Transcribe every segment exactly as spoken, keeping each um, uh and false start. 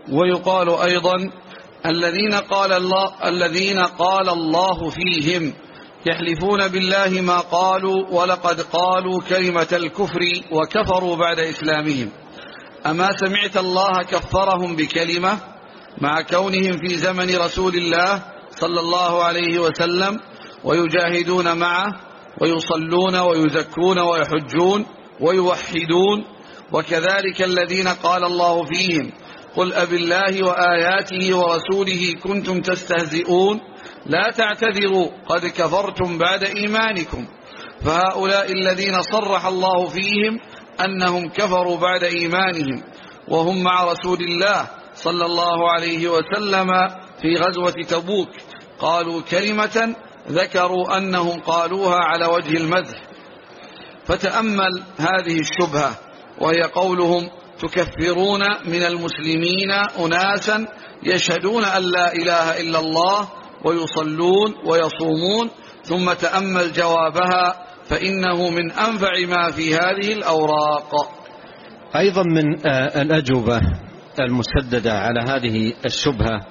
ويقال أيضا الذين قال الله, الذين قال الله فيهم يحلفون بالله ما قالوا ولقد قالوا كلمة الكفر وكفروا بعد إسلامهم. أما سمعت الله كفرهم بكلمة مع كونهم في زمن رسول الله صلى الله عليه وسلم ويجاهدون معه ويصلون ويزكون ويحجون ويوحدون، وكذلك الذين قال الله فيهم قل أبالله وآياته ورسوله كنتم تستهزئون لا تعتذروا قد كفرتم بعد إيمانكم. فهؤلاء الذين صرح الله فيهم أنهم كفروا بعد إيمانهم وهم مع رسول الله صلى الله عليه وسلم في غزوة تبوك قالوا كلمة ذكروا أنهم قالوها على وجه المدح. فتأمل هذه الشبهة، وهي قولهم تكفرون من المسلمين أناسا يشهدون أن لا إله إلا الله ويصلون ويصومون، ثم تأمل جوابها فإنه من أنفع ما في هذه الأوراق. أيضا من الأجوبة المسددة على هذه الشبهة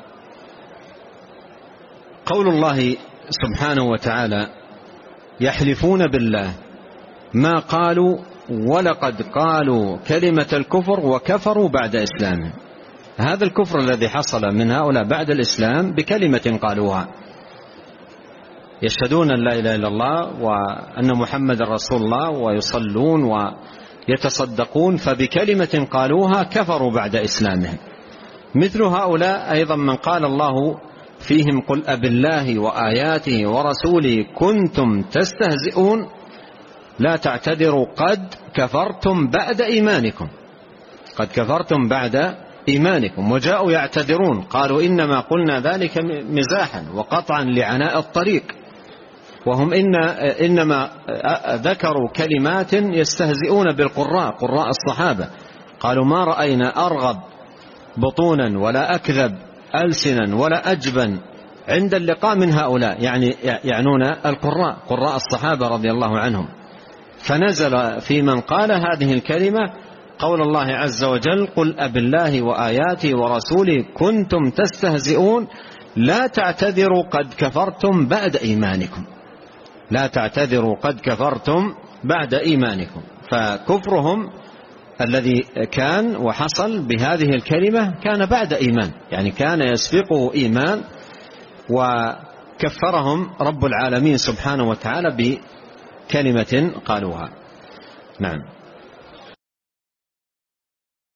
قول الله سبحانه وتعالى يحلفون بالله ما قالوا ولقد قالوا كلمة الكفر وكفروا بعد إسلامهم. هذا الكفر الذي حصل من هؤلاء بعد الإسلام بكلمة قالوها، يشهدون أن لا إله إلا الله وأن محمد رسول الله ويصلون ويتصدقون، فبكلمة قالوها كفروا بعد إسلامهم. مثل هؤلاء أيضا من قال الله فيهم قل أبالله وآياته ورسوله كنتم تستهزئون لا تعتذروا قد كفرتم بعد إيمانكم، قد كفرتم بعد إيمانكم. وجاءوا يعتذرون قالوا إنما قلنا ذلك مزاحا وقطعا لعناء الطريق، وهم إن إنما ذكروا كلمات يستهزئون بالقراء قراء الصحابة. قالوا ما رأينا أرغب بطونا ولا أكذب ألسنا ولا أجبن عند اللقاء من هؤلاء، يعني يعنون القراء قراء الصحابة رضي الله عنهم. فنزل في من قال هذه الكلمة قول الله عز وجل قل أبالله وآياته ورسوله كنتم تستهزئون لا تعتذروا قد كفرتم بعد إيمانكم، لا تعتذروا قد كفرتم بعد إيمانكم. فكفرهم الذي كان وحصل بهذه الكلمة كان بعد إيمان، يعني كان يسبقه إيمان، وكفرهم رب العالمين سبحانه وتعالى بكلمة قالوها. نعم.